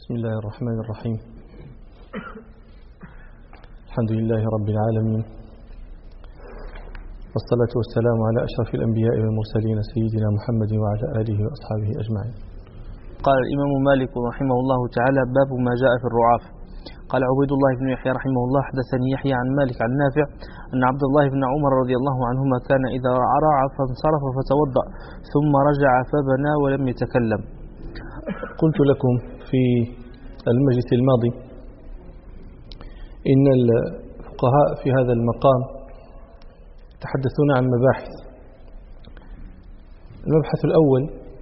بسم الله الرحمن الرحيم. الحمد لله رب العالمين، والصلاة والسلام على أشرف الأنبياء والمرسلين سيدنا محمد وعلى آله وأصحابه أجمعين. قال الإمام مالك رحمه الله تعالى: باب ما جاء في الرعاف. قال عبيد الله بن يحيى رحمه الله: حدثني يحيى عن مالك عن نافع أن عبد الله بن عمر رضي الله عنهما كان إذا رعى فانصرف فتوضأ ثم رجع فبنى ولم يتكلم. قلت لكم في المجلس الماضي إن الفقهاء في هذا المقام يتحدثون عن مباحث. المبحث الأول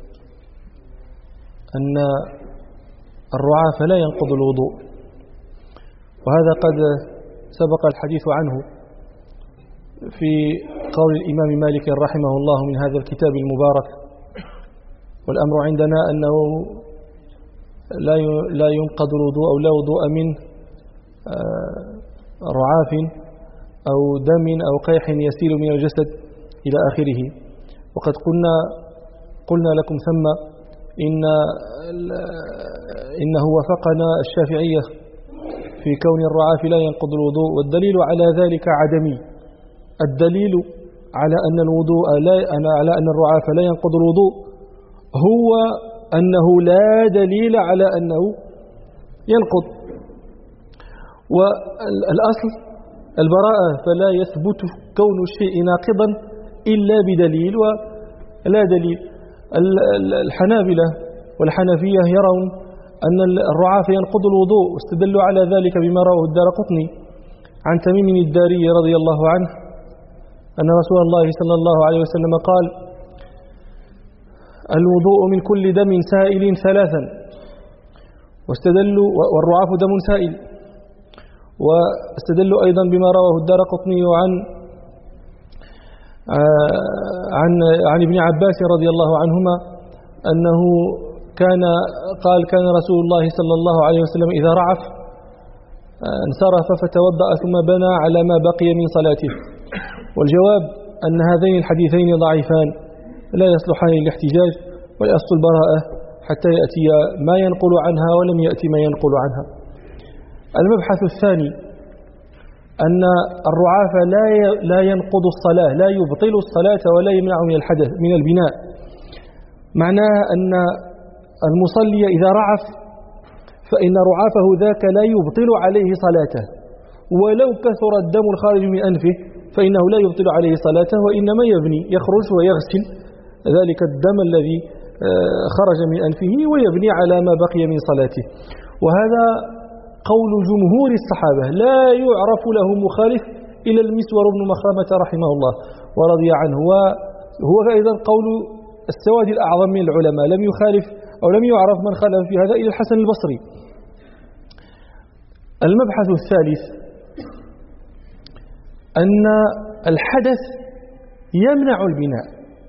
أن الرعاف لا ينقض الوضوء، وهذا قد سبق الحديث عنه في قول الإمام مالك رحمه الله من هذا الكتاب المبارك. والأمر عندنا أنه لا ينقض الوضوء أو لا وضوء من رعاف أو دم أو قيح يسيل من الجسد إلى آخره. وقد قلنا لكم ثم إنه وافقنا الشافعية في كون الرعاف لا ينقض الوضوء، والدليل على ذلك عدمي. الدليل على أن الرعاف لا ينقض الوضوء هو أنه لا دليل على أنه ينقض. والأصل البراءة، فلا يثبت كون الشيء ناقضا إلا بدليل ولا دليل. الحنابلة والحنفية يرون أن الرعاف ينقض الوضوء، واستدلوا على ذلك بما رواه الدارقطني عن تميم الداري رضي الله عنه أن رسول الله صلى الله عليه وسلم قال: الوضوء من كل دم سائل ثلاثا. واستدلوا والرعاف دم سائل. واستدلوا أيضا بما رواه الدارقطني عن ابن عباس رضي الله عنهما أنه كان رسول الله صلى الله عليه وسلم إذا رعف انصرف فتوضأ ثم بنى على ما بقي من صلاته. والجواب أن هذين الحديثين ضعيفان لا يصلحان للاحتجاج، والأصل البراءة حتى يأتي ما ينقل عنها ولم يأتي ما ينقل عنها. المبحث الثاني أن الرعاف لا ينقض الصلاة، لا يبطل الصلاة ولا يمنع من الحدث من البناء. معناه أن المصلي إذا رعف فإن رعافه ذاك لا يبطل عليه صلاته، ولو كثر الدم الخارج من أنفه فإنه لا يبطل عليه صلاته، وإنما يخرج ويغسل ذلك الدم الذي خرج من أنفه ويبني على ما بقي من صلاته. وهذا قول جمهور الصحابة، لا يعرف له مخالف إلى المسور بن مخرمة رحمه الله ورضي عنه، وهو أيضا قول السواد الأعظم من العلماء. لم يخالف أو لم يعرف من خالف في هذا إلى الحسن البصري. المبحث الثالث أن الحدث يمنع البناء.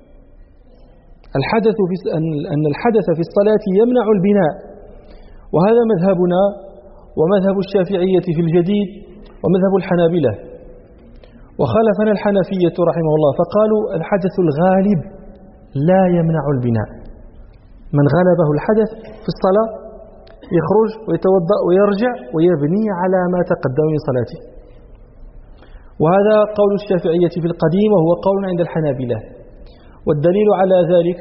أن الحدث في الصلاة يمنع البناء، وهذا مذهبنا ومذهب الشافعية في الجديد ومذهب الحنابلة. وخالفنا الحنفية رحمه الله فقالوا الحدث الغالب لا يمنع البناء. من غلبه الحدث في الصلاة يخرج ويتوضأ ويرجع ويبني على ما تقدم من صلاته. وهذا قول الشافعية في القديم، وهو قول عند الحنابلة. والدليل على ذلك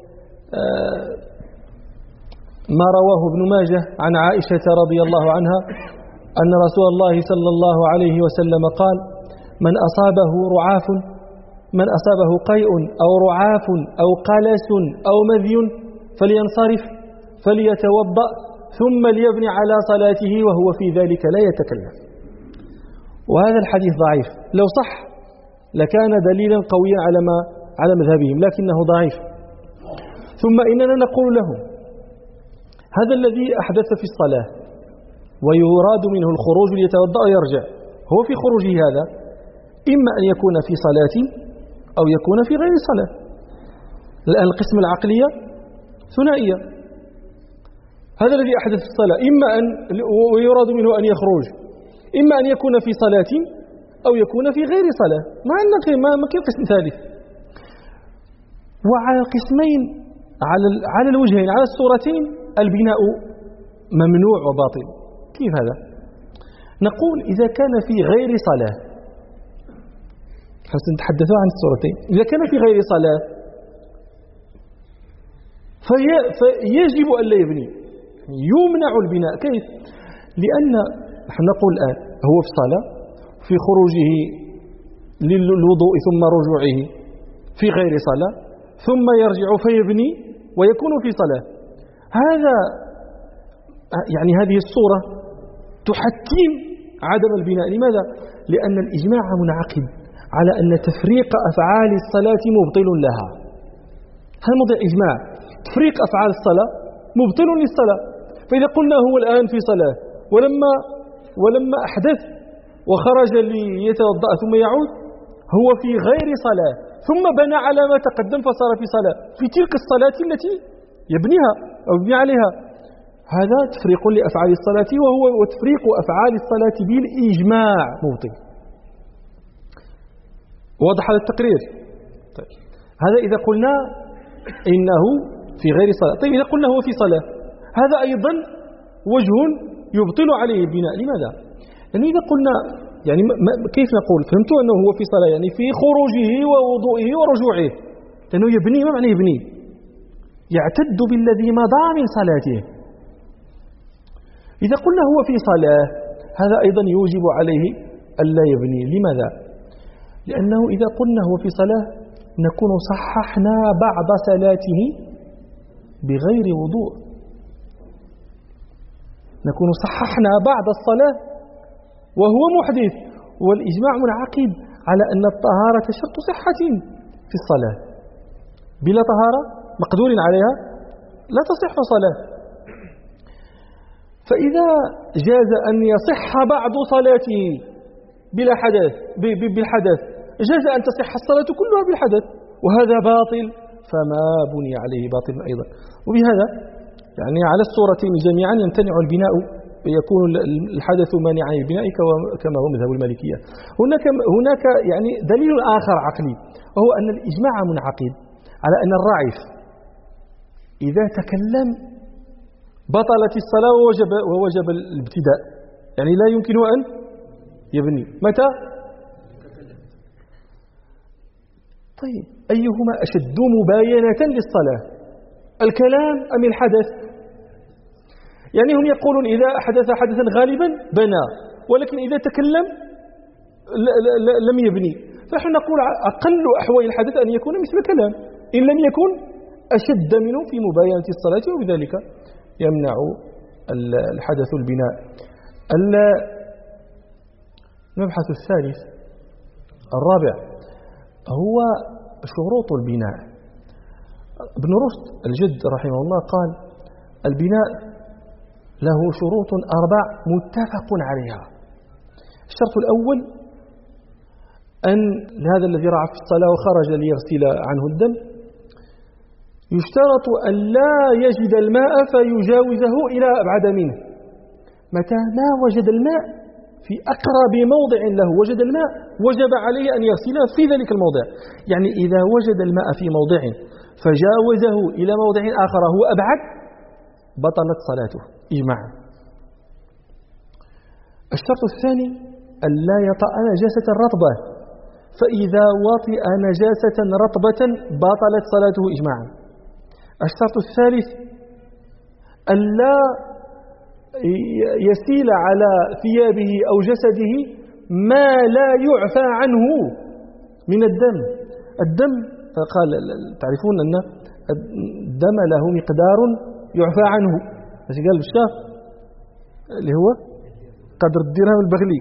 ما رواه ابن ماجه عن عائشة رضي الله عنها أن رسول الله صلى الله عليه وسلم قال: من أصابه قيء أو رعاف أو قلس أو مذي فلينصرف فليتوضأ ثم ليبني على صلاته وهو في ذلك لا يتكلم. وهذا الحديث ضعيف، لو صح لكان دليلا قويا على مذهبهم، لكنه ضعيف. ثم إننا نقول لهم: هذا الذي أحدث في الصلاة ويراد منه الخروج ليتوضأ ويرجع، هو في خروجه هذا إما أن يكون في صلاة أو يكون في غير صلاة. الآن القسم العقلية ثنائية. هذا الذي أحدث في الصلاة إما أن ويراد منه أن يخرج، إما أن يكون في صلاة أو يكون في غير صلاة، ما كان قسم ثالث. وعلى القسمين على الوجهين على الصورتين البناء ممنوع وباطل. كيف هذا؟ نقول إذا كان في غير صلاة، سنتحدث عن الصورتين. إذا كان في غير صلاة فيجب أن لا يبني، يمنع البناء. كيف؟ لأن نحن نقول الآن هو في الصلاة، في خروجه للوضوء ثم رجوعه في غير صلاة، ثم يرجع فيبني ويكون في صلاة. هذا يعني هذه الصورة تحكم عدم البناء. لماذا؟ لأن الإجماع منعقد على أن تفريق أفعال الصلاة مبطل لها. هذا موضع إجماع، تفريق أفعال الصلاة مبطل للصلاة. فإذا قلنا هو الآن في صلاة ولما أحدث وخرج ليتوضأ ثم يعود، هو في غير صلاة ثم بنى على ما تقدم فصار في صلاة، في تلك الصلاة التي يبنيها أو يبني عليها، هذا تفريق لأفعال الصلاة، وتفريق أفعال الصلاة بالإجماع مبطل. واضح هذا التقرير؟ طيب. هذا إذا قلنا إنه في غير صلاة. طيب إذا قلنا هو في صلاة، هذا أيضا وجه يبطل عليه البناء. لماذا؟ يعني إذا قلنا يعني كيف نقول؟ فهمتوا أنه هو في صلاة يعني في خروجه ووضوئه ورجوعه، لأنه يبني. ما معنى يبني؟ يعتد بالذي مضى من صلاته. إذا قلنا هو في صلاة، هذا أيضا يوجب عليه ألا يبني. لماذا؟ لأنه إذا قلنا هو في صلاة نكون صححنا بعض صلاته بغير وضوء، نكون صححنا بعض الصلاة وهو محدث، والإجماع منعقد على أن الطهارة شرط صحة في الصلاة، بلا طهارة مقدور عليها لا تصح صلاة. فإذا جاز أن يصح بعض صلاته بلا حدث بالحدث، جاز أن تصح الصلاة كلها بالحدث، وهذا باطل، فما بني عليه باطل أيضا. وبهذا يعني على الصورتين جميعا يمتنع البناء، يكون الحدث مانعا للبناء كما هو مذهب المالكية. هناك يعني دليل آخر عقلي، وهو أن الإجماع منعقد على أن الراعف إذا تكلم بطلت الصلاة ووجب الابتداء، يعني لا يمكن أن يبني. متى؟ طيب أيهما أشد مباينة للصلاة، الكلام أم الحدث؟ يعني هم يقولون إذا أحدث حدثا غالبا بنى، ولكن إذا تكلم لم يبني. فنحن نقول أقل أحوال الحدث أن يكون مثل كلام، إن لم يكن أشد منه في مباينة الصلاة، وبذلك يمنع الحدث البناء. المبحث الثالث الرابع هو شروط البناء. ابن رشد الجد رحمه الله قال البناء له شروط 4 متفق عليها. الشرط الأول أن هذا الذي رعى في الصلاة وخرج ليغسل عنه الدم يشترط أن لا يجد الماء فيجاوزه إلى أبعد منه. متى ما وجد الماء في أقرب موضع له وجد الماء، وجب عليه أن يغسل في ذلك الموضع. يعني إذا وجد الماء في موضع فجاوزه إلى موضع آخر هو أبعد، بطلت صلاته إجماعا. الشرط الثاني أن لا يطأ نجاسة رطبة، فإذا وطئ نجاسة رطبة بطلت صلاته إجماعا. الشرط الثالث أن لا يسيل على ثيابه أو جسده ما لا يعفى عنه من الدم. الدم قال تعرفون أن الدم له مقدار يعفى عنه، ايش قال بالشاف اللي هو قدر الدرهم البغلي،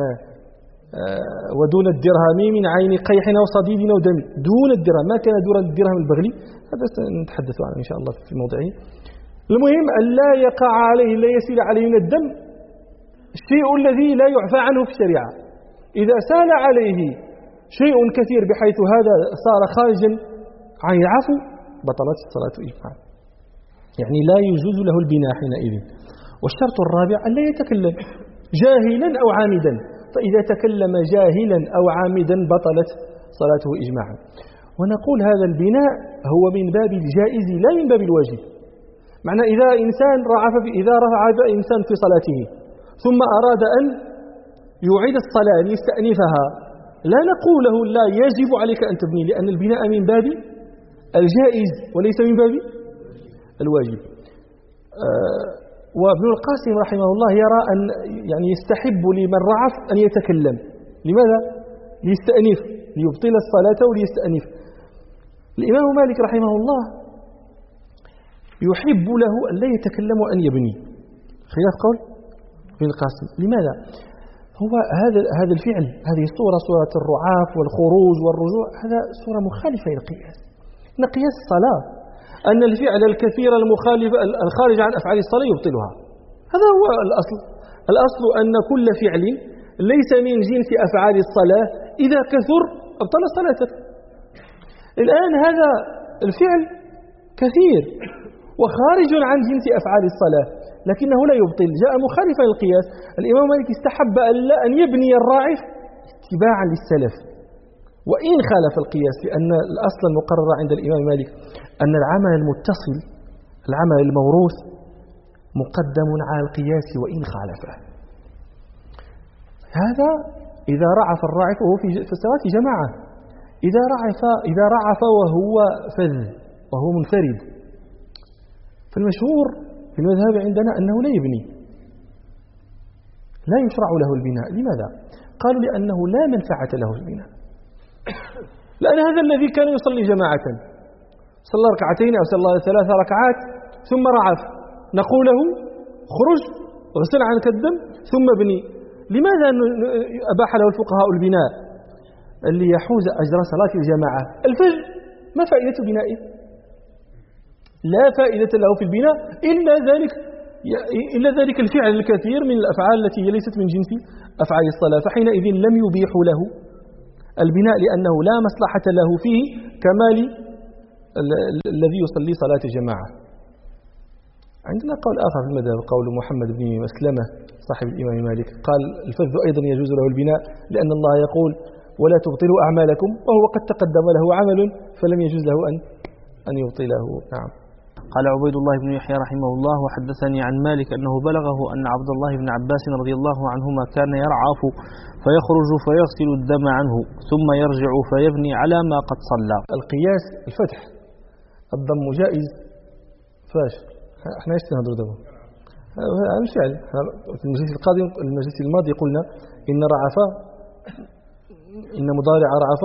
ودون الدرهم من عين قيح أو صديد أو دم. دون الدرهم، ما كان دون الدرهم البغلي، هذا سنتحدث عنه إن شاء الله في موضعه. المهم أن لا يقع عليه، لا يسيل عليه من الدم الشيء الذي لا يعفى عنه في الشريعة. إذا سال عليه شيء كثير بحيث هذا صار خارجا عن العفو بطلت الصلاة إجماعا، يعني لا يجوز له البناء حينئذ. والشرط الرابع أن لا يتكلم جاهلا أو عامدا، فإذا تكلم جاهلا أو عامدا بطلت صلاته إجماعا. ونقول هذا البناء هو من باب الجائز لا من باب الواجب. معنى إذا رفع إنسان في صلاته ثم أراد أن يعيد الصلاة أن يستأنفها، لا نقول له لا يجب عليك أن تبني، لأن البناء من باب الجائز وليس من باب الواجب. وابن القاسم رحمه الله يرى أن يعني يستحب لمن رعف أن يتكلم. لماذا؟ ليستأنف، ليبطل الصلاة وليستأنف. الإمام مالك رحمه الله يحب له أن لا يتكلم وأن يبني، خلاف قول ابن القاسم. لماذا؟ هو هذا الفعل، هذه الصورة، صورة الرعاف والخروج والرجوع، هذا صورة مخالفة إلى القياس. إن قياس الصلاة أن الفعل الكثير المخالف الخارج عن أفعال الصلاة يبطلها، هذا هو الأصل. الأصل أن كل فعل ليس من جنس أفعال الصلاة إذا كثر أبطل صلاتك. الآن هذا الفعل كثير وخارج عن جنس أفعال الصلاة لكنه لا يبطل، جاء مخالفا للقياس. الإمام مالك استحب أن يبني الراعف اتباعا للسلف وإن خالف القياس، لأن الأصل المقرر عند الإمام مالك أن العمل المتصل، العمل الموروث، مقدم على القياس وإن خالفه. هذا إذا رعف الراعف وهو في الصلاة جماعة، إذا رعف وهو فذ وهو منفرد، فالمشهور في المذهب عندنا أنه لا يبني، لا يشرع له البناء. لماذا؟ قالوا لأنه لا منفعة له في البناء، لأن هذا الذي كان يصلي جماعة صلى ركعتين أو صلى 3 ركعات ثم رعف، نقول له خرج وغسل عنك الدم ثم ابني. لماذا أباح له الفقهاء البناء؟ اللي يحوز أجر صلاة الجماعة. الفجر ما فائدة بنائه؟ لا فائدة له في البناء إلا ذلك الفعل الكثير من الأفعال التي هي ليست من جنس أفعال الصلاة، فحينئذ لم يبيحوا له البناء لأنه لا مصلحة له فيه كمال الذي يصلي صلاة الجماعة. عندنا قول آخر في المذهب، قول محمد بن مسلمة صاحب الإمام مالك، قال الفذ أيضا يجوز له البناء لأن الله يقول ولا تبطلوا أعمالكم، وهو قد تقدم له عمل فلم يجوز له أن يبطله. نعم. قال عبيد الله بن يحيى رحمه الله: وحدثني عن مالك أنه بلغه أن عبد الله بن عباس رضي الله عنهما كان يرعف فيخرج فيغسل الدم عنه ثم يرجع فيبني على ما قد صلى. القياس الفتح، الضم جائز. فاش احنا ايش نهضروا دابا؟ الفعل في المجلس الماضي قلنا إن رعف، إن مضارع رعف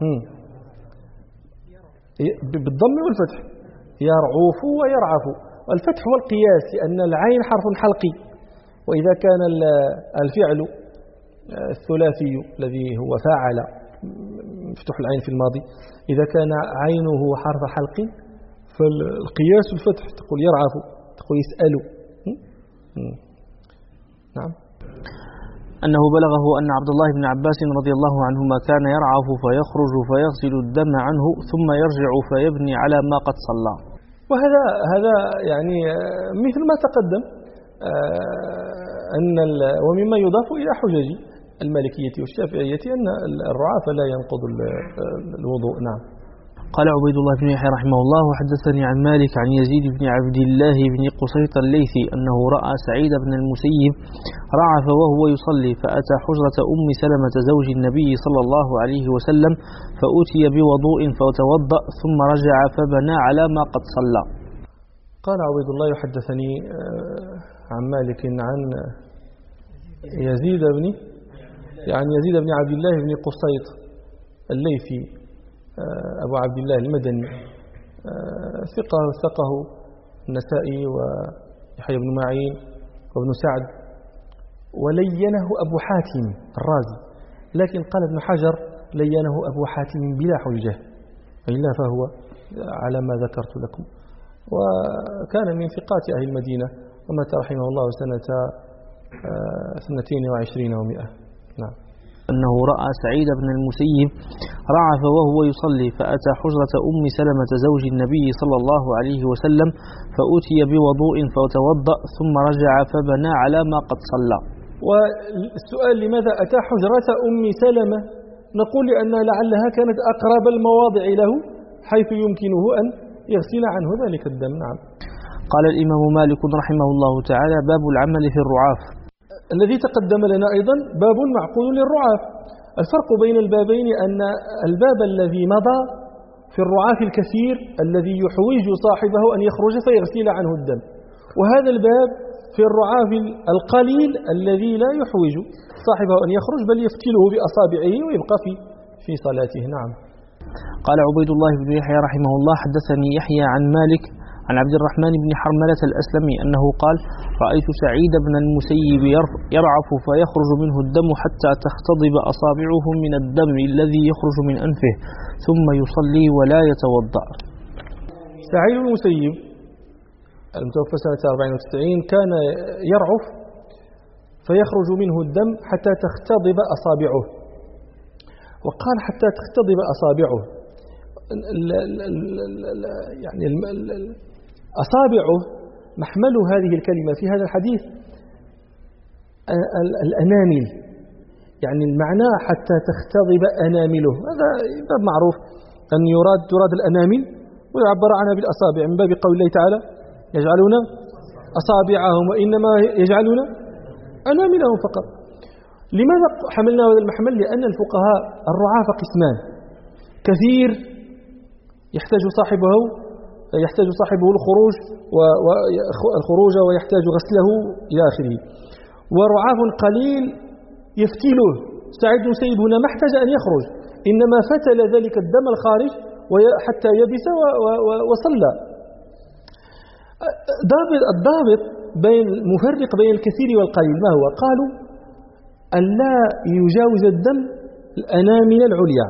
بالضم والفتح، يرعوف ويرعف. الفتح هو القياس لأن العين حرف حلقي، وإذا كان الفعل الثلاثي الذي هو فاعل مفتوح العين في الماضي، إذا كان عينه حرف حلق فالقياس الفتح، تقول يرعف، تقول يسأل. نعم. أنه بلغه أن عبد الله بن عباس رضي الله عنهما كان يرعف فيخرج فيغسل الدم عنه ثم يرجع فيبني على ما قد صلى. وهذا يعني مثل ما تقدم أن ومما يضاف إلى حجج المالكية والشافعية أن الرعاف لا ينقض الوضوء. نعم. قال عبيد الله بن يحيى رحمه الله: وحدثني عن مالك عن يزيد بن عبد الله بن قصيط الليثي أنه رأى سعيد بن المسيب رعف وهو يصلي، فأتى حجرة أم سلمة زوج النبي صلى الله عليه وسلم فأتي بوضوء فتوضأ ثم رجع فبنى على ما قد صلى. قال عبيد الله: يحدثني عن مالك عن يزيد بن عبد الله بن قصيط الليثي أبو عبد الله المدني، ثقه النسائي ويحيى بن معين وابن سعد، ولينه أبو حاتم الرازي، لكن قال ابن حجر لينه أبو حاتم بلا حجة، إلا فهو على ما ذكرت لكم. وكان من ثقات أهل المدينة، ومات رحمه الله سنة 22 و100. نعم. أنه رأى سعيد بن المسيب رعف وهو يصلي، فأتى حجرة أم سلمة زوج النبي صلى الله عليه وسلم فأتي بوضوء فتوضأ ثم رجع فبنى على ما قد صلى. والسؤال: لماذا أتى حجرة أم سلمة؟ نقول لأن لعلها كانت أقرب المواضع له حيث يمكنه أن يغسل عنه ذلك الدم. نعم. قال الإمام مالك رحمه الله تعالى باب العمل في الرعاف. الذي تقدم لنا أيضا باب معقول للرعاف. الفرق بين البابين أن الباب الذي مضى في الرعاف الكثير الذي يحوج صاحبه أن يخرج فيغسل عنه الدم، وهذا الباب في الرعاف القليل الذي لا يحوج صاحبه أن يخرج بل يفتله بأصابعه ويبقى في صلاته. نعم. قال عبيد الله بن يحيى رحمه الله حدثني يحيى عن مالك عن عبد الرحمن بن حرملة الأسلمي أنه قال رأيت سعيد بن المسيب يرعف فيخرج منه الدم حتى تختضب أصابعه من الدم الذي يخرج من أنفه ثم يصلي ولا يتوضأ. سعيد بن المسيب المتوفى سنة 94 كان يرعف فيخرج منه الدم حتى تختضب أصابعه، وقال حتى تختضب أصابعه يعني أصابعه محمل هذه الكلمة في هذا الحديث الأنامل، يعني المعنى حتى تختضب أنامله. هذا باب معروف أن تراد الأنامل ويعبر عنها بالأصابع من باب قول الله تعالى يجعلون أصابعهم وإنما يجعلون أناملهم فقط. لماذا حملنا هذا المحمل؟ لأن الفقهاء الرعاف قسمان، كثير يحتاج صاحبه الخروج ويحتاج غسله إلى آخره، ورعاف قليل يفتله. سعيد بن المسيب هنا ما احتاج أن يخرج، إنما فتل ذلك الدم الخارج حتى يبس وصلى. الضابط المفرق بين الكثير والقليل ما هو؟ قالوا أن لا يجاوز الدم الأنامل العليا،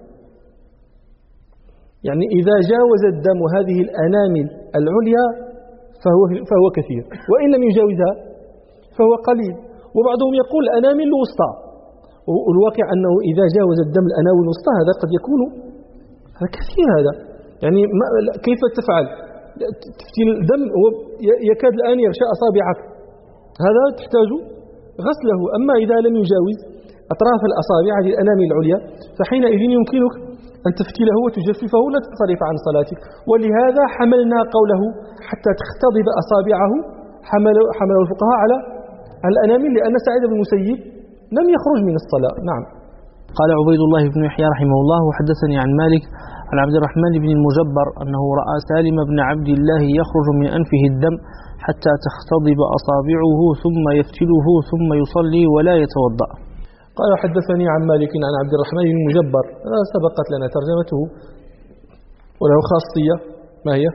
يعني إذا جاوز الدم هذه الأنامل العليا فهو كثير، وإن لم يجاوزها فهو قليل. وبعضهم يقول الأنامل الوسطى، والواقع أنه إذا جاوز الدم الأنامل الوسطى هذا قد يكون هذا كثير. هذا يعني كيف تفعل؟ تفتيل الدم يكاد الآن يغشى أصابعك، هذا تحتاج غسله. أما إذا لم يجاوز أطراف الأصابع هذه الأنامل العليا فحينئذ يمكنك أن تفتله وتجففه ولا تنصرف عن صلاتك. ولهذا حملنا قوله حتى تختضب أصابعه، حمله الفقهاء على الأنامل، لأن سعيد بن المسيب لم يخرج من الصلاة. نعم. قال عبيد الله بن يحيى رحمه الله وحدثني عن مالك عن عبد الرحمن بن المجبر أنه رأى سالم بن عبد الله يخرج من أنفه الدم حتى تختضب أصابعه ثم يفتله ثم يصلي ولا يتوضأ. قال حدثني عن مالك عن عبد الرحمن بن المجبر، سبقت لنا ترجمته وله خاصية، ما هي؟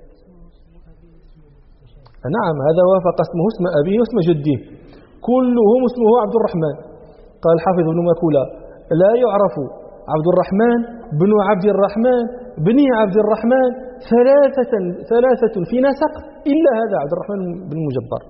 نعم، هذا وافق اسمه اسم أبيه واسم جده، كلهم اسمه عبد الرحمن. قال الحافظ ابن مكولة لا يعرف عبد الرحمن بن عبد الرحمن بن عبد الرحمن ثلاثة في نسق إلا هذا عبد الرحمن بن المجبر،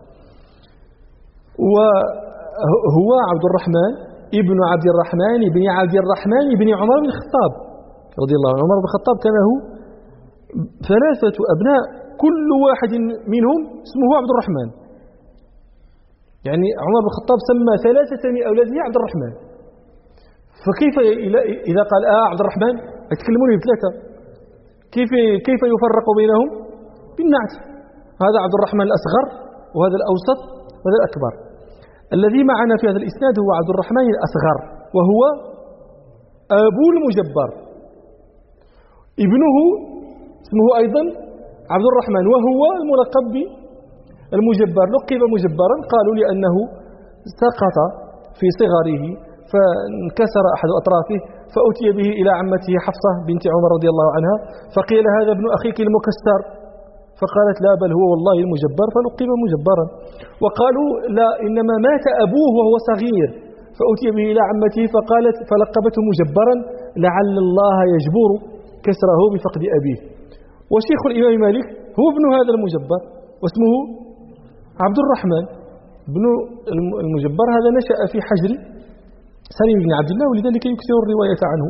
وهو عبد الرحمن ابن عبد الرحمن بن عبد الرحمن بن عمر بن الخطاب رضي الله عنه. عمر بن الخطاب كان له 3 أبناء كل واحد منهم اسمه عبد الرحمن، يعني عمر بن الخطاب سمى 3 من أولاده عبد الرحمن. فكيف إذا قال عبد الرحمن يتكلمون ب3، كيف يفرق بينهم؟ بالنعت، هذا عبد الرحمن الأصغر وهذا الأوسط وهذا الأكبر. الذي معنا في هذا الإسناد هو عبد الرحمن الأصغر، وهو أبو المجبر، ابنه اسمه أيضا عبد الرحمن وهو الملقب بالمجبر. لقب مجبرا قالوا لأنه سقط في صغره فانكسر أحد أطرافه فأتي به إلى عمته حفصة بنت عمر رضي الله عنها فقيل هذا ابن أخيك المكسر، فقالت لا بل هو والله المجبر، فلقب مجبرا. وقالوا لا، إنما مات أبوه وهو صغير فأتي به إلى عمته فلقبته مجبرا لعل الله يجبر كسره بفقد أبيه. وشيخ الإمام مالك هو ابن هذا المجبر واسمه عبد الرحمن بن المجبر. هذا نشأ في حجر سالم بن عبد الله ولذلك يكثر الرواية عنه.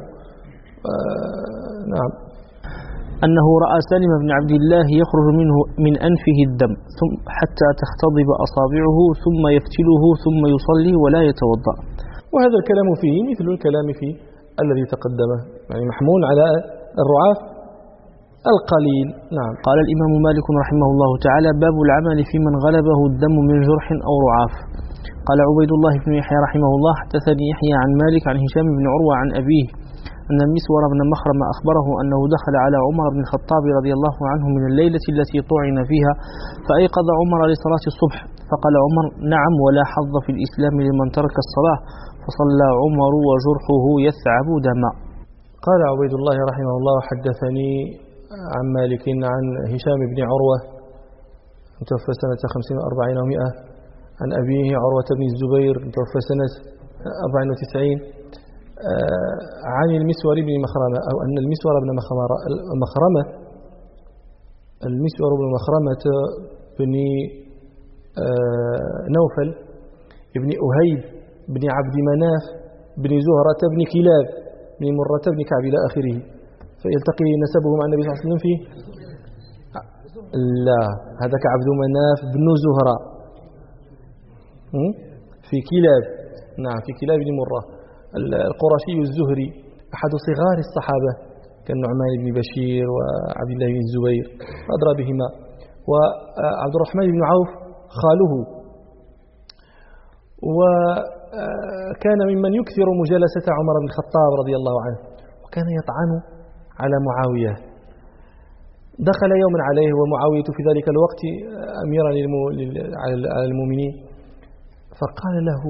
نعم. أنه رأى سالم بن عبد الله يخرج منه من أنفه الدم حتى تختضب أصابعه ثم يفتله ثم يصلي ولا يتوضأ. وهذا الكلام فيه مثل الكلام في الذي تقدمه، يعني محمول على الرعاف القليل. نعم. قال الإمام مالك رحمه الله تعالى: باب العمل في من غلبه الدم من جرح أو رعاف. قال عبيد الله بن يحيى رحمه الله: حدثني يحيى عن مالك عن هشام بن عروة عن أبيه أن المسور بن مخرم أخبره أنه دخل على عمر بن الخطاب رضي الله عنه من الليلة التي طعن فيها، فأيقظ عمر لصلاة الصبح، فقال عمر: نعم، ولا حظ في الإسلام لمن ترك الصلاة، فصلى عمر وجرحه يثعب دما. قال عبيد الله رحمه الله: حدثني عن مالك عن هشام بن عروة متوفى سنة 50 و40 و100، عن أبيه عروة بن الزبير متوفى سنة 94، عن المسور بن مخرمة، أو أن المسور بن مخرمة بن نوفل بن أهيب بن عبد مناف بن زهرة بن كلاب بن مرة بن كعب إلى آخره، فيلتقي نسبه مع النبي صلى الله عليه وسلم فيه. لا، هذا كعبد مناف بن زهرة في كلاب. نعم، في كلاب بن مرة القرشي الزهري، أحد صغار الصحابة كالنعمان بن بشير وعبد الله بن الزبير أدرى بهما، وعبد الرحمن بن عوف خاله، وكان ممن يكثر مجالسة عمر بن الخطاب رضي الله عنه، وكان يطعن على معاوية. دخل يوما عليه ومعاوية في ذلك الوقت أميرا على المؤمنين، فقال له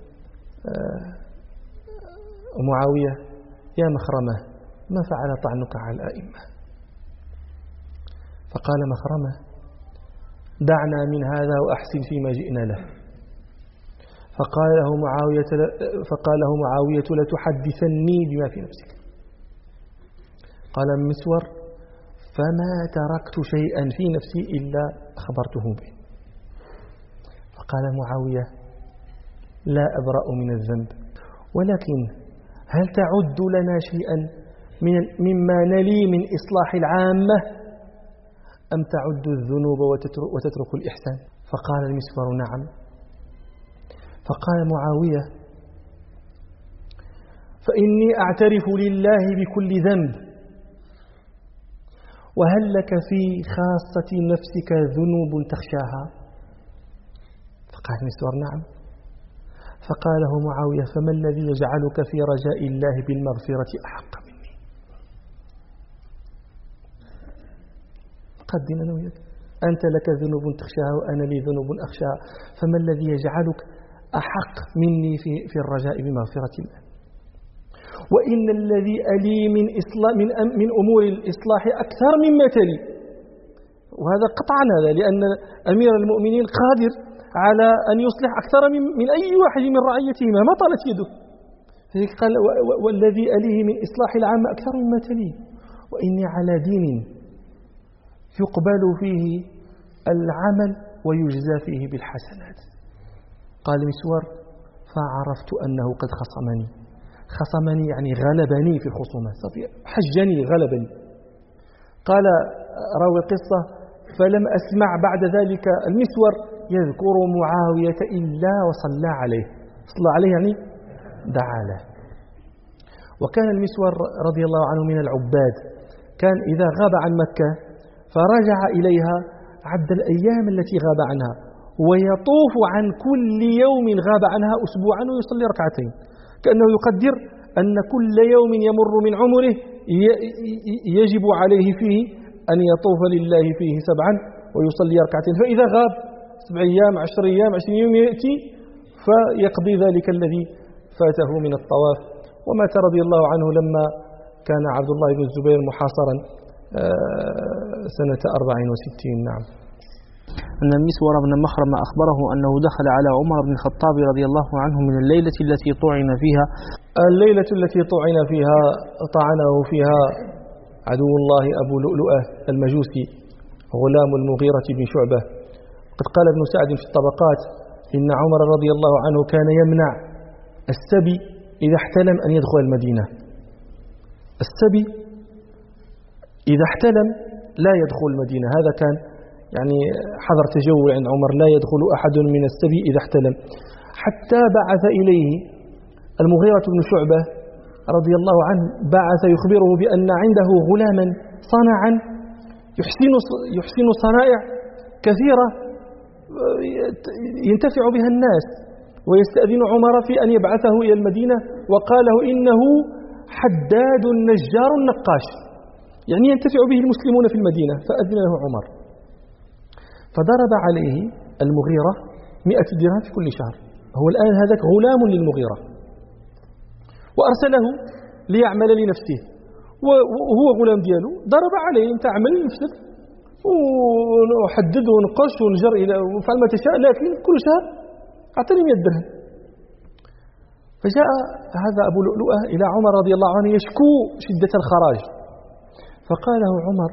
معاوية: يا مخرمة، ما فعل طعنك على الأئمة؟ فقال مخرمة: دعنا من هذا وأحسن فيما جئنا له. فقال له معاوية: لتحدثني بما في نفسك. قال المسور: فما تركت شيئا في نفسي إلا خبرته به. فقال معاوية: لا أبرأ من الذنب، ولكن هل تعد لنا شيئا مما نلي من إصلاح العامة، أم تعد الذنوب وتترك الإحسان؟ فقال المسور: نعم. فقال معاوية: فإني أعترف لله بكل ذنب، وهل لك في خاصة نفسك ذنوب تخشاها؟ فقال المسور: نعم. فقال له معاوية: فما الذي يجعلك في رجاء الله بالمغفرة أحق مني؟ قدنا أنا وياك، أنت لك ذنوب تخشاها وأنا لي ذنوب أخشاها، فما الذي يجعلك أحق مني في الرجاء بمغفرة الله؟ وإن الذي ألي من أمور الإصلاح أكثر مما تلي، وهذا قطعا هذا، لأن أمير المؤمنين قادر على أن يصلح أكثر من أي واحد من رعيته مهما طالت يده. قال: والذي أليه من إصلاح العامة أكثر مما تليه، وإني على دين يقبل فيه العمل ويجزى فيه بالحسنات. قال مسور: فعرفت أنه قد خصمني يعني غلبني في الخصومة، حجني غلبني. قال راوي القصة: فلم أسمع بعد ذلك المسور يذكر معاوية إلا وصلى عليه. صلى عليه يعني دعا له. وكان المسور رضي الله عنه من العباد، كان إذا غاب عن مكة فرجع إليها عد الأيام التي غاب عنها، ويطوف عن كل يوم غاب عنها أسبوعا ويصلي ركعتين، كأنه يقدر أن كل يوم يمر من عمره يجب عليه فيه أن يطوف لله فيه 7 ويصلي ركعتين. فإذا غاب 7 أيام 10 أيام 20 يوم يأتي فيقضي ذلك الذي فاته من الطواف. ومات رضي الله عنه لما كان عبد الله بن الزبير محاصرا سنة 64. نعم. أن المسور بن مخرم أخبره أنه دخل على عمر بن الخطاب رضي الله عنه من الليلة التي طعن فيها. الليلة التي طعن فيها طعنه فيها عدو الله أبو لؤلؤة المجوسي غلام المغيرة بن شعبة. قد قال ابن سعد في الطبقات: إن عمر رضي الله عنه كان يمنع السبي إذا احتلم أن يدخل المدينة. السبي إذا احتلم لا يدخل المدينة، هذا كان يعني حظر تجول عند عمر، لا يدخل أحد من السبي إذا احتلم. حتى بعث إليه المغيرة بن شعبة، رضي الله عنه بعث يخبره بأن عنده غلاما صنعا يحسن صنائع كثيرة ينتفع بها الناس، ويستأذن عمر في أن يبعثه إلى المدينة، وقال له إنه حداد نجار نقاش، يعني ينتفع به المسلمون في المدينة. فأذن له عمر، فضرب عليه المغيرة 100 درهم في كل شهر. هو الآن هذاك غلام للمغيرة، وأرسله ليعمل لنفسه، وهو غلام دياله. ضرب عليه: أنت عمل لنفسك وحدد ونقش ونجر وفعل ما تشاء، لكن كل شهر أعطني 100 درهم. فجاء هذا أبو لؤلؤة إلى عمر رضي الله عنه يشكو شدة الخراج، فقال له عمر: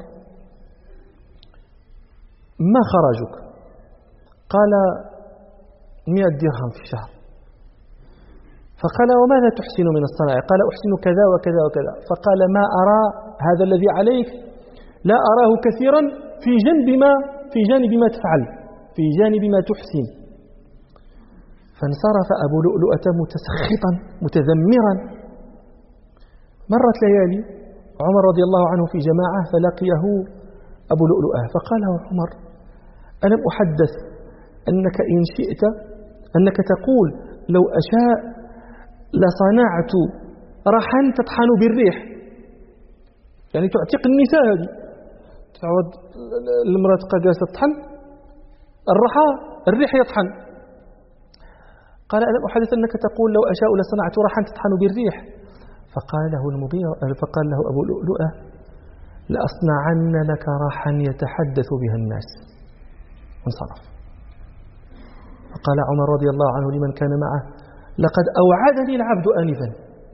ما خراجك؟ قال: 100 درهم في الشهر. فقال: وماذا تحسن من الصنائع؟ قال: أحسن كذا وكذا وكذا. فقال: ما أرى هذا الذي عليك لا أراه كثيرا في جانب ما تفعل، في جانب ما تحسن. فانصرف أبو لؤلؤة متسخطا متذمرا. مرت ليالي، عمر رضي الله عنه في جماعة، فلقيه أبو لؤلؤة، فقال له عمر: ألم أحدث أنك إن شئت أنك تقول لو أشاء لصنعت رحا تطحن بالريح، يعني تعتق النساء هذه، تعود المرأة تبقى جالسة تطحن، الريح يطحن. قال: ألم أحدث أنك تقول لو أشاء لصنعت رحا تطحن بالريح؟ فقال له أبو لؤلؤة: لأصنعن لك رحا يتحدث بها الناس. انصرف. فقال عمر رضي الله عنه لمن كان معه: لقد أوعدني العبد آنفا.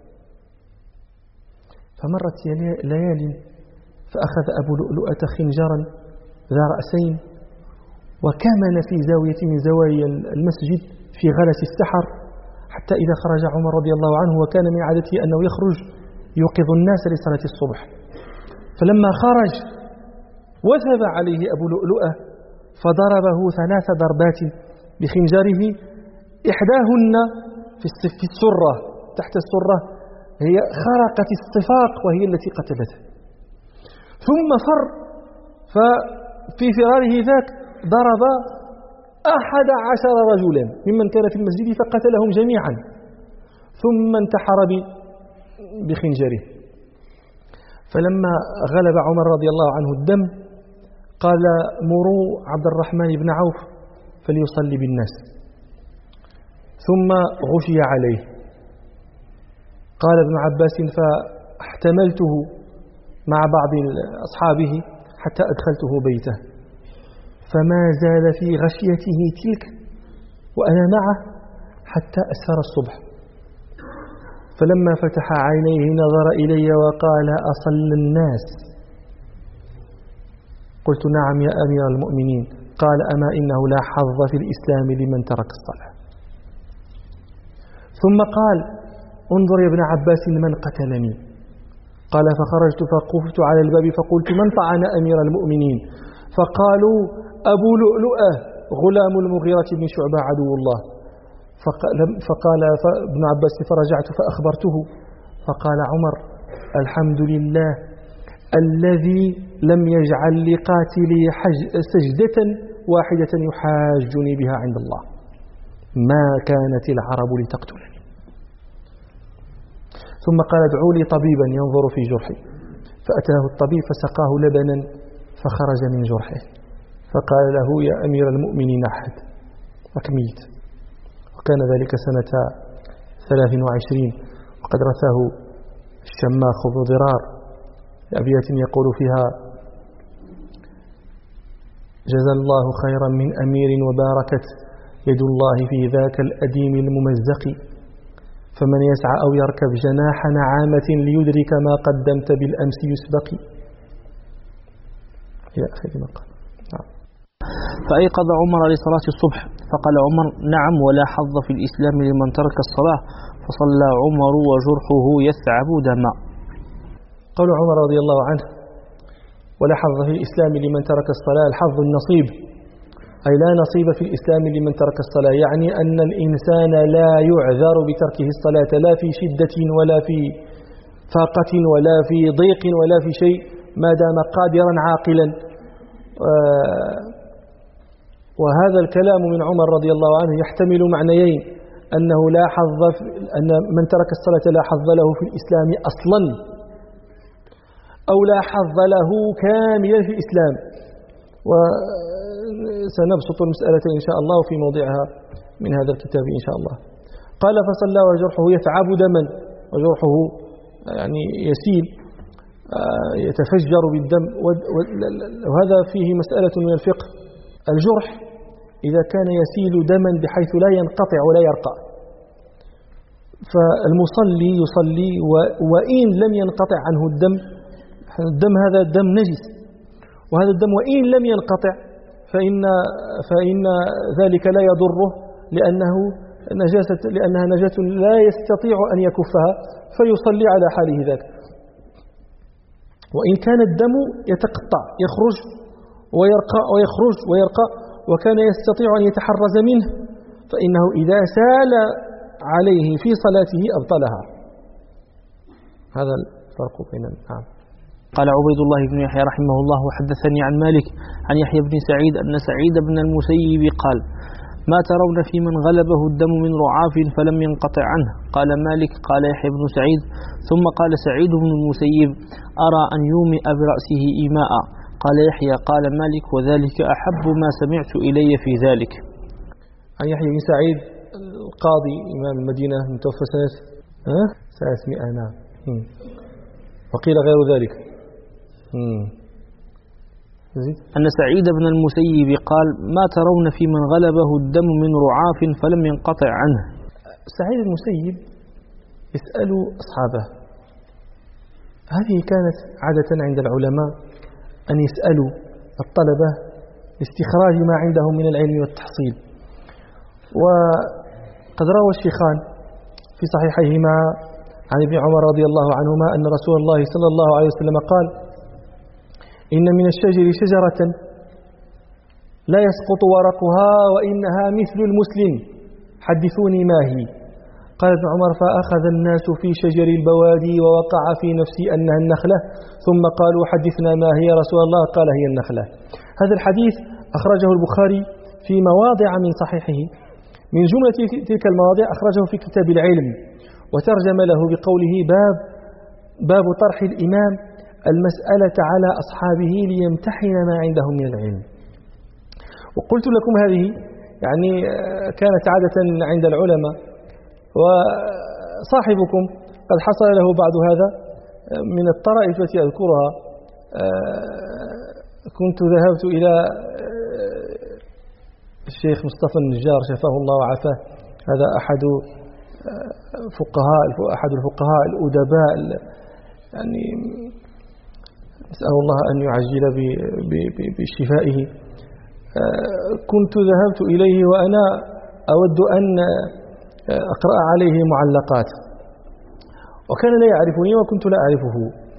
فمرت ليال، فأخذ أبو لؤلؤة خنجرا ذا رأسين، وكمن في زاوية من زوايا المسجد في غلس السحر، حتى إذا خرج عمر رضي الله عنه، وكان من عادته أنه يخرج يوقظ الناس لصلاة الصبح، فلما خرج وثب عليه أبو لؤلؤة فضربه 3 ضربات بخنجره، إحداهن في السرة، تحت السرة، هي خرقت الصفاق وهي التي قتلته. ثم فر، ففي فراره ذاك ضرب 11 رجلا ممن كان في المسجد فقتلهم جميعا، ثم انتحر بخنجره. فلما غلب عمر رضي الله عنه الدم، قال: مروا عبد الرحمن بن عوف فليصلي بالناس. ثم غشي عليه. قال ابن عباس: فاحتملته مع بعض أصحابه حتى أدخلته بيته، فما زال في غشيته تلك وأنا معه حتى أسفر الصبح. فلما فتح عينيه نظر إلي وقال: أصل الناس؟ قلت: نعم يا أمير المؤمنين. قال: أما إنه لا حظ في الإسلام لمن ترك الصلاة. ثم قال: انظر يا ابن عباس من قتلني. قال: فخرجت فقفت على الباب فقلت: من طعن أمير المؤمنين؟ فقالوا: أبو لؤلؤة غلام المغيرة بن شعبة عدو الله. فقال ابن عباس: فرجعت فأخبرته، فقال عمر: الحمد لله الذي لم يجعل لقاتلي سجدة واحدة يحاجني بها عند الله، ما كانت العرب لتقتلني. ثم قال: ادعوا لي طبيبا ينظر في جرحي. فأتاه الطبيب فسقاه لبنا فخرج من جرحه، فقال له: يا أمير المؤمنين أحد أكميت. وكان ذلك سنة 23، وقد رثاه الشماخ بن ضرار بأبيات يقول فيها: جزى الله خيرا من أمير وباركت يد الله في ذاك الأديم الممزق، فمن يسعى أو يركب جناح نعامة ليدرك ما قدمت بالأمس يسبق. إلى آخر ما قال. فأيقظ عمر لصلاة الصبح، فقال عمر: نعم، ولا حظ في الإسلام لمن ترك الصلاة. فصلى عمر وجرحه يثعب دما. قول عمر رضي الله عنه: ولا حظ في الإسلام لمن ترك الصلاة، الحظ النصيب، أي لا نصيب في الإسلام لمن ترك الصلاة، يعني أن الإنسان لا يعذر بتركه الصلاة، لا في شدة ولا في فاقة ولا في ضيق ولا في شيء، ما دام قادرا عاقلا وهذا الكلام من عمر رضي الله عنه يحتمل معنيين: أنه لا حظ أن من ترك الصلاة لا حظ له في الإسلام أصلا، أو لا حظ له كاملا في الإسلام. وسنبسط المسألتين إن شاء الله في موضعها من هذا الكتاب إن شاء الله. قال: فصلى وجرحه يتعب دما، وجرحه يعني يسيل يتفجر بالدم. وهذا فيه مسألة من الفقه: الجرح إذا كان يسيل دما بحيث لا ينقطع ولا يرقى، فالمصلي يصلي وإن لم ينقطع عنه الدم هذا دم نجس، وهذا الدم وإن لم ينقطع فإن ذلك لا يضره، لأنها نجاسة لا يستطيع أن يكفها، فيصلي على حاله ذاك. وإن كان الدم يتقطع يخرج ويرقى ويخرج ويرقى وكان يستطيع أن يتحرز منه، فإنه إذا سال عليه في صلاته أبطلها. هذا الفرق بيننا. نعم. قال عبيد الله بن يحيى رحمه الله: حدثني عن مالك عن يحيى بن سعيد أن سعيد بن المسيب قال: ما ترون في من غلبه الدم من رعاف فلم ينقطع عنه؟ قال مالك: قال يحيى بن سعيد: ثم قال سعيد بن المسيب: أرى أن يومئ برأسه إيماء. قال يحيى: قال مالك: وذلك أحب ما سمعت إلي في ذلك. عن يحيى بن سعيد القاضي إمام المدينة متوفى سنة 300. نعم. وقيل غير ذلك. أن سعيد بن المسيب قال: ما ترون في من غلبه الدم من رعاف فلم ينقطع عنه؟ سعيد المسيب يسأل أصحابه. هذه كانت عادة عند العلماء أن يسألوا الطلبة لاستخراج ما عندهم من العلم والتحصيل. وقد روى الشيخان في صحيحيهما عن ابن عمر رضي الله عنهما أن رسول الله صلى الله عليه وسلم قال: إن من الشجر شجرة لا يسقط ورقها وإنها مثل المسلم، حدثوني ما هي. قال ابن عمر: فأخذ الناس في شجر البوادي ووقع في نفسي أنها النخلة، ثم قالوا: حدثنا ما هي رسول الله؟ قال: هي النخلة. هذا الحديث أخرجه البخاري في مواضع من صحيحه. من جملة تلك المواضع أخرجه في كتاب العلم، وترجم له بقوله: باب طرح الإمام المسألة على أصحابه ليمتحن ما عندهم من العلم. وقلت لكم هذه يعني كانت عادة عند العلماء، وصاحبكم قد حصل له بعض هذا. من الطرائف التي أذكرها: كنت ذهبت إلى الشيخ مصطفى النجار شفاه الله وعافاه. هذا أحد الفقهاء الأدباء، يعني نسأل الله أن يعجل بشفائه. كنت ذهبت إليه وأنا أود أن أقرأ عليه معلقات، وكان لا يعرفني وكنت لا أعرفه.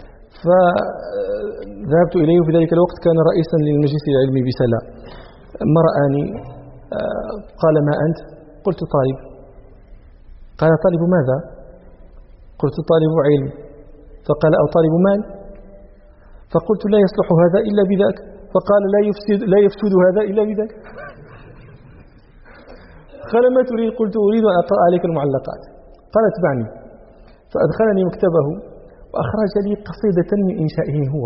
فذهبت إليه في ذلك الوقت كان رئيسا للمجلس العلمي بسلا. ما رآني قال: ما أنت؟ قلت: طالب. قال: طالب ماذا؟ قلت: طالب علم. فقال: أو طالب مال؟ فقلت: لا يصلح هذا إلا بذاك. فقال: لا يفسد هذا إلا بذاك. قال: ما تريد؟ قلت: أريد أن أقرأ عليك المعلقات. قال: اتبعني. فأدخلني مكتبه وأخرج لي قصيدة من إنشائه هو،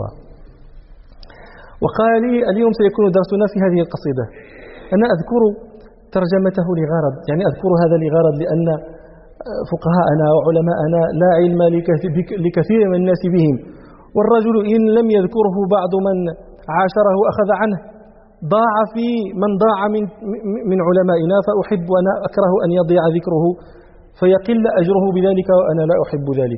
وقال لي: اليوم سيكون درسنا في هذه القصيدة. أنا أذكر ترجمته لغرض، يعني أذكر هذا لغرض، لأن فقهاءنا وعلماءنا لا علم لكثير من الناس بهم، والرجل إن لم يذكره بعض من عاشره أخذ عنه ضاع في من ضاع من علمائنا، فأحب وأنا أكره أن يضيع ذكره فيقل أجره بذلك، وأنا لا أحب ذلك.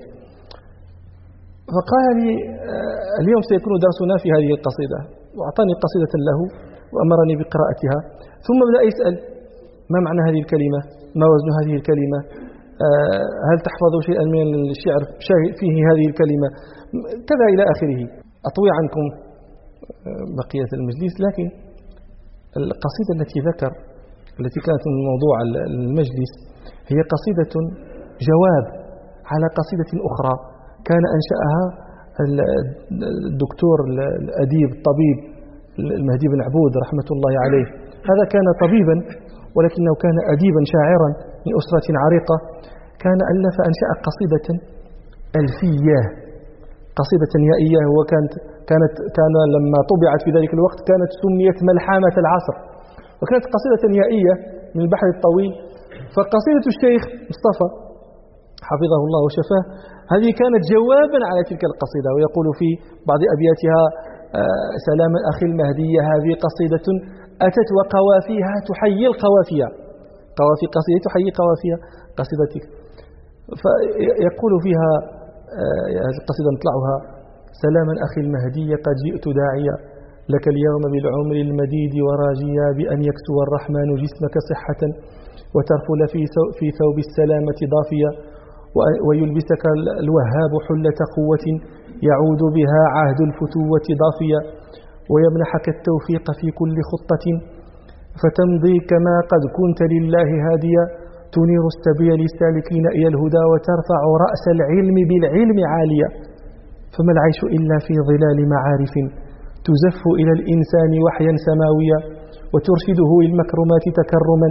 فقال لي: اليوم سيكون درسنا في هذه القصيدة، وأعطاني قصيدة له وأمرني بقراءتها. ثم بدأ يسأل: ما معنى هذه الكلمة؟ ما وزن هذه الكلمة؟ هل تحفظ شيئا من الشعر فيه هذه الكلمة؟ كذا إلى آخره. أطوي عنكم بقية المجلس، لكن القصيدة التي ذكر التي كانت من موضوع المجلس هي قصيدة جواب على قصيدة أخرى كان أنشأها الدكتور الأديب الطبيب المهدي بن عبود رحمة الله عليه. هذا كان طبيبا ولكنه كان أديبا شاعرا من أسرة عريقة. أنشأ قصيدة ألفية، قصيدة يائية، كان لما طبعت في ذلك الوقت كانت سميت ملحمة العصر، وكانت قصيدة يائية من البحر الطويل. فقصيدة الشيخ مصطفى حفظه الله وشفاه هذه كانت جوابا على تلك القصيدة، ويقول في بعض أبياتها: سلام أخي المهدي هذه قصيدة أتت وقوافيها تحيي القوافية، قوافي قصيدة تحيي قوافية قصيدتك. فيقول فيها هذه القصيدة نطلعها: سلاما أخي المهدي قد جئت داعيا لك اليوم بالعمر المديد وراجيا بأن يكسو الرحمن جسمك صحة وترفل في ثوب السلامة ضافيا ويلبسك الوهاب حلة قوة يعود بها عهد الفتوة ضافيا ويمنحك التوفيق في كل خطة فتمضي كما قد كنت لله هاديا تنير السبيل للسالكين إلى الهدى وترفع رأس العلم بالعلم عاليا فما العيش إلا في ظلال معارف تزف إلى الإنسان وحيا سماويا وترشده للمكرمات تكرما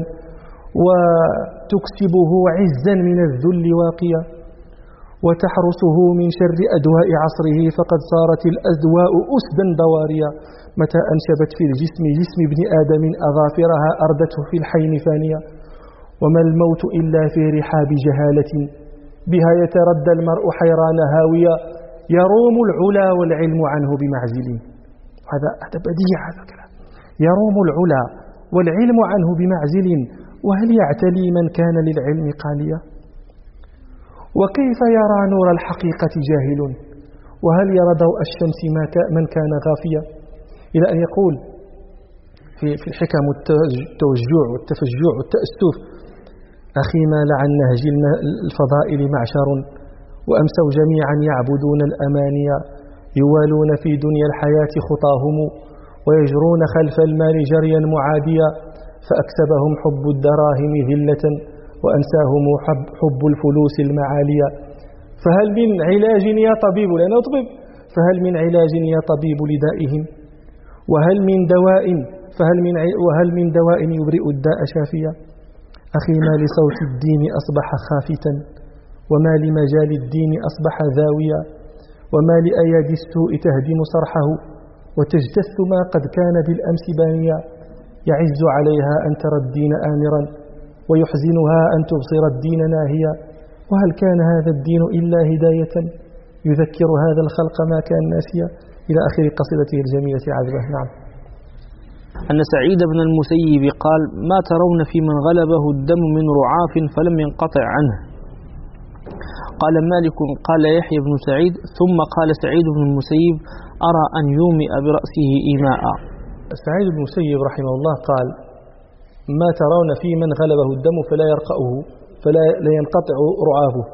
وتكسبه عزا من الذل واقيا وتحرسه من شر أدواء عصره فقد صارت الأدواء أسدا ضواريا متى أنشبت في الجسم جسم ابن آدم أظافرها أردته في الحين فانيا وما الموت إلا في رحاب جهالة بها يتردى المرء حيران هاويا يروم العلا والعلم عنه بمعزل. هذا بديع هذا الكلام. يروم العلا والعلم عنه بمعزل وهل يعتلي من كان للعلم قاليا وكيف يرى نور الحقيقة جاهل وهل يرى ضوء الشمس من كان غافيا إلى أن يقول في الحكم التوجع والتفجع والتأسف: أخي ما لعن نهج الفضائل معشر وأمسوا جميعا يعبدون الأمانيا يوالون في دنيا الحياة خطاهم ويجرون خلف المال جريا معاديا فأكسبهم حب الدراهم ذلة وأنساهم حب الفلوس المعالية فهل من علاج يا طبيب لأنه طبيب فهل من علاج يا طبيب لدائهم وهل من دواء يبرئ الداء شافيا أخي ما لصوت الدين أصبح خافتا وما لمجال الدين أصبح ذاويا وما لأيادي السوء تهدم صرحه وتجتث ما قد كان بالأمس بانيا يعز عليها أن ترى الدين آمرا ويحزنها أن تبصر الدين ناهيا وهل كان هذا الدين إلا هداية يذكر هذا الخلق ما كان ناسيا إلى آخر قصيدته الجميلة عذبة. نعم. أن سعيد بن المسيب قال: ما ترون في من غلبه الدم من رعاف فلم ينقطع عنه؟ قال مالك: قال يحيى بن سعيد ثم قال سعيد بن المسيب: أرى أن يومئ برأسه إيماء. سعيد بن المسيب رحمه الله قال: ما ترون في من غلبه الدم فلا يرقأه فلا ينقطع رعافه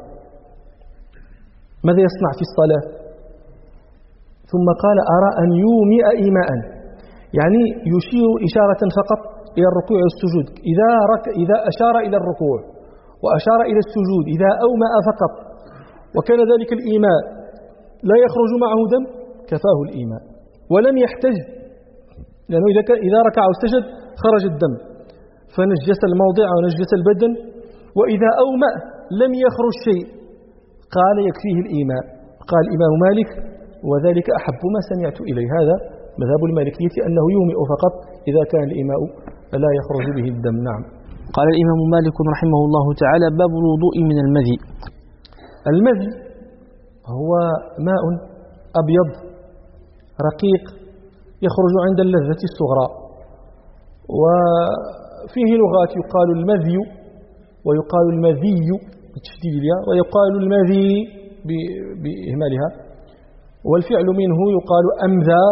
ماذا يصنع في الصلاة؟ ثم قال: أرى أن يومئ إيماء، يعني يشير إشارة فقط إلى الركوع والسجود. إذا أشار إلى الركوع وأشار إلى السجود إذا أومأ فقط وكان ذلك الإيماء لا يخرج معه دم كفاه الإيماء ولم يحتج، لأنه إذا ركع واستجد خرج الدم فنجس الموضع ونجس البدن، وإذا أومأ لم يخرج شيء قال يكفيه الإيماء. قال الإمام مالك: وذلك أحب ما سمعت إليه. هذا مذهب المالكية أنه يومئ فقط إذا كان الإيماء لا يخرج به الدم. نعم. قال الإمام مالك رحمه الله تعالى: باب الوضوء من المذي. المذي هو ماء أبيض رقيق يخرج عند اللذة الصغرى، وفيه لغات يقال المذي ويقال المذي بتشديد الياء ويقال المذي بإهمالها، والفعل منه يقال أمذى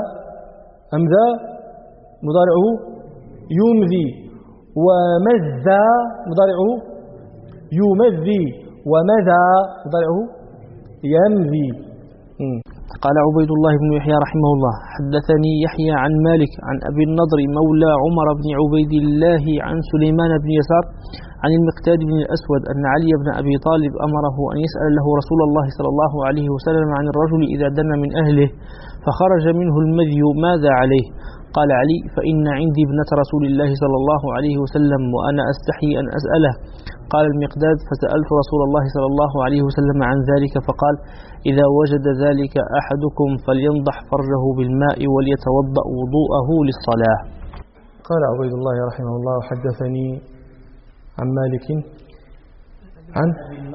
مضارعه يمذي، ومذى مضارعه يمذي، ومذى مضارعه يمذي. قال عبيد الله بن يحيى رحمه الله: حدثني يحيى عن مالك عن أبي النضر مولى عمر بن عبيد الله عن سليمان بن يسار عن المقداد بن الأسود أن علي بن أبي طالب أمره أن يسأل له رسول الله صلى الله عليه وسلم عن الرجل إذا دن من أهله فخرج منه المذي ماذا عليه؟ قال علي: فإن عندي ابنة رسول الله صلى الله عليه وسلم وأنا أستحي أن أسأله. قال المقداد: فسألت رسول الله صلى الله عليه وسلم عن ذلك فقال: إذا وجد ذلك أحدكم فلينضح فرجه بالماء وليتوضأ وضوءه للصلاة. قال عبيد الله رحمه الله: حدثني عن مالك عن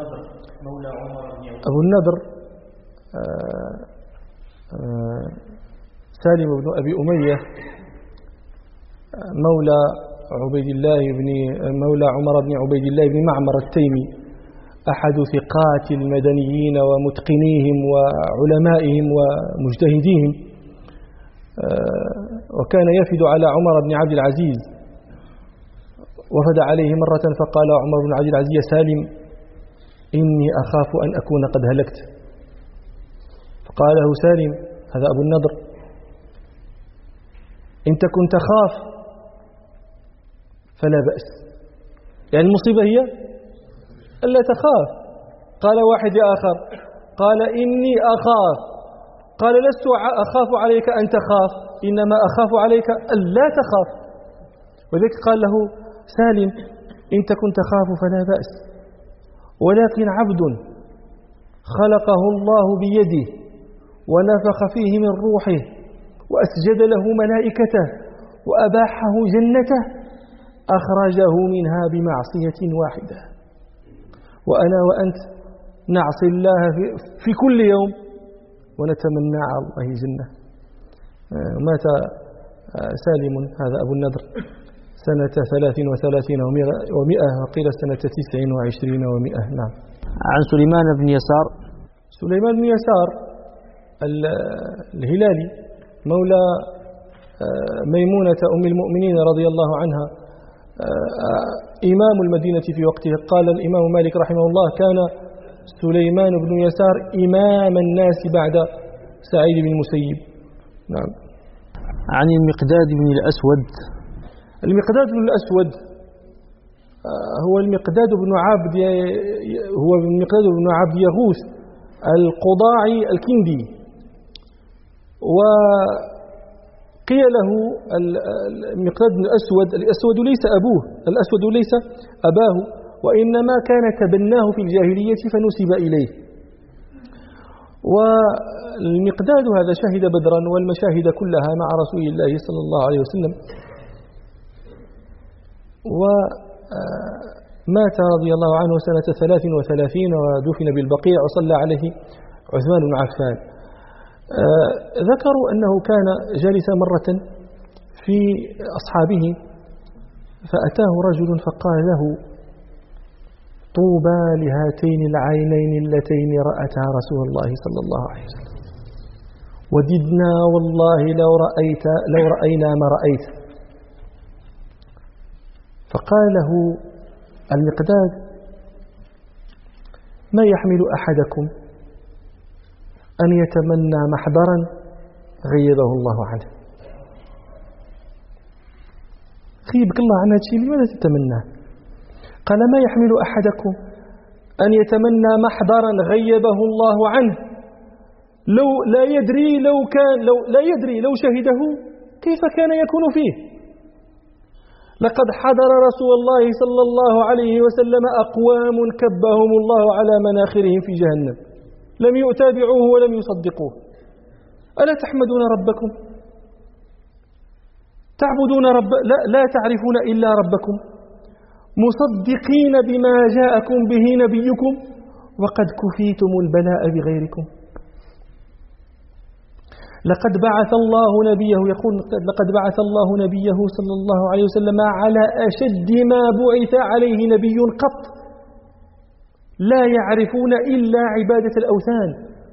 أبو النضر سالم بن أبي أمية مولى عمر بن عبيد الله بن معمر التيمي، أحد ثقات المدنيين ومتقنيهم وعلمائهم ومجتهديهم، وكان يفد على عمر بن عبد العزيز. وفد عليه مرة فقال عمر بن عبد العزيز: يا سالم، إني أخاف أن أكون قد هلكت. فقال له سالم، هذا أبو النضر: إن تكن تخاف فلا بأس. يعني المصيبة هي ألا تخاف. قال واحد لآخر: قال إني أخاف. قال: لست أخاف عليك أن تخاف، إنما أخاف عليك ألا تخاف. وذلك قال له سالم: إن تكن تخاف فلا بأس، ولكن عبد خلقه الله بيده ونفخ فيه من روحه وأسجد له ملائكته وأباحه جنته أخرجه منها بمعصية واحدة، وأنا وأنت نعصي الله في كل يوم ونتمنى على الله الجنة. مات سالم هذا أبو النضر سنة 33 و100، وقيل سنة 29 و100. نعم. عن سليمان بن يسار. سليمان بن يسار الهلالي مولى ميمونة أم المؤمنين رضي الله عنها، إمام المدينة في وقته. قال الإمام مالك رحمه الله: كان سليمان بن يسار إمام الناس بعد سعيد بن المسيب. نعم. عن المقداد بن الأسود. المقداد بن الأسود هو المقداد بن عبد يغوث القضاعي الكندي، وقيل له المقداد بن الأسود: الأسود ليس أبوه، الأسود ليس أباه، وإنما كان تبناه في الجاهلية فنسب إليه. والمقداد هذا شهد بدرا والمشاهد كلها مع رسول الله صلى الله عليه وسلم، ومات رضي الله عنه سنة 33 ودفن بالبقيع وصلى عليه عثمان بن عفان. ذكروا أنه كان جالسا مرة في أصحابه فأتاه رجل فقال له: طوبى لهاتين العينين اللتين رأتا رسول الله صلى الله عليه وسلم، وددنا والله لو رأينا ما رأيت. فقال له المقداد: ما يحمل أحدكم أن يتمنى محضرا غيبه الله عنه؟ غيبك الله عن هذا الشيء، لماذا تتمناه؟ قال: ما يحمل أحدكم أن يتمنى محضرا غيبه الله عنه لو لا يدري لو شهده كيف كان يكون فيه. لقد حضر رسول الله صلى الله عليه وسلم أقوام كبهم الله على مناخرهم في جهنم، لم يتابعوه ولم يصدقوه. ألا تحمدون ربكم؟ تعبدون لا تعرفون إلا ربكم، مصدقين بما جاءكم به نبيكم، وقد كفيتم البلاء بغيركم. لقد بعث الله نبيه، يقول: لقد بعث الله نبيه صلى الله عليه وسلم على أشد ما بعث عليه نبي قط، لا يعرفون إلا عبادة الأوثان.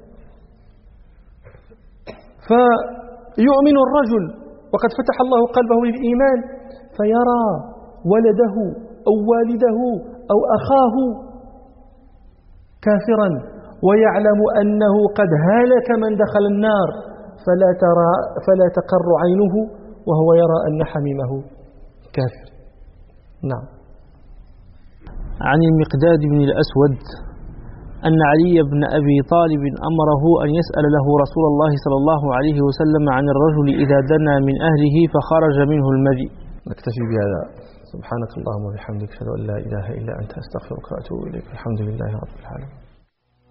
فيؤمن الرجل وقد فتح الله قلبه للإيمان فيرى ولده أو والده أو أخاه كافرا، ويعلم أنه قد هلك من دخل النار، فلا تقر عينه وهو يرى أن حميمه كافر. نعم. عن المقداد بن الأسود أن علي بن أبي طالب أمره أن يسأل له رسول الله صلى الله عليه وسلم عن الرجل إذا دنا من أهله فخرج منه المذي. نكتفي بهذا. سبحانك اللهم وبحمدك أشهد أن لا إله إلا أنت أستغفرك وأتوب إليك. الحمد لله رب العالمين.